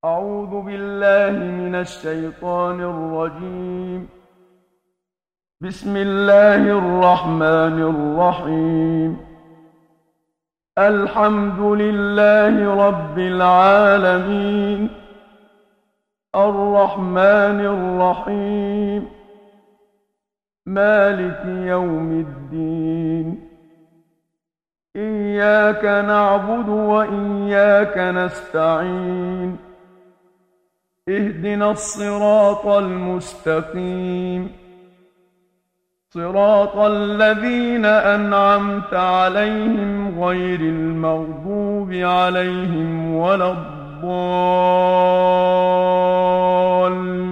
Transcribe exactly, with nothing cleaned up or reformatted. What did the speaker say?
أعوذ بالله من الشيطان الرجيم. بسم الله الرحمن الرحيم. الحمد لله رب العالمين، الرحمن الرحيم، مالك يوم الدين. إياك نعبد وإياك نستعين. اهدنا الصراط المستقيم، صراط الذين أنعمت عليهم غير المغضوب عليهم ولا الضالين.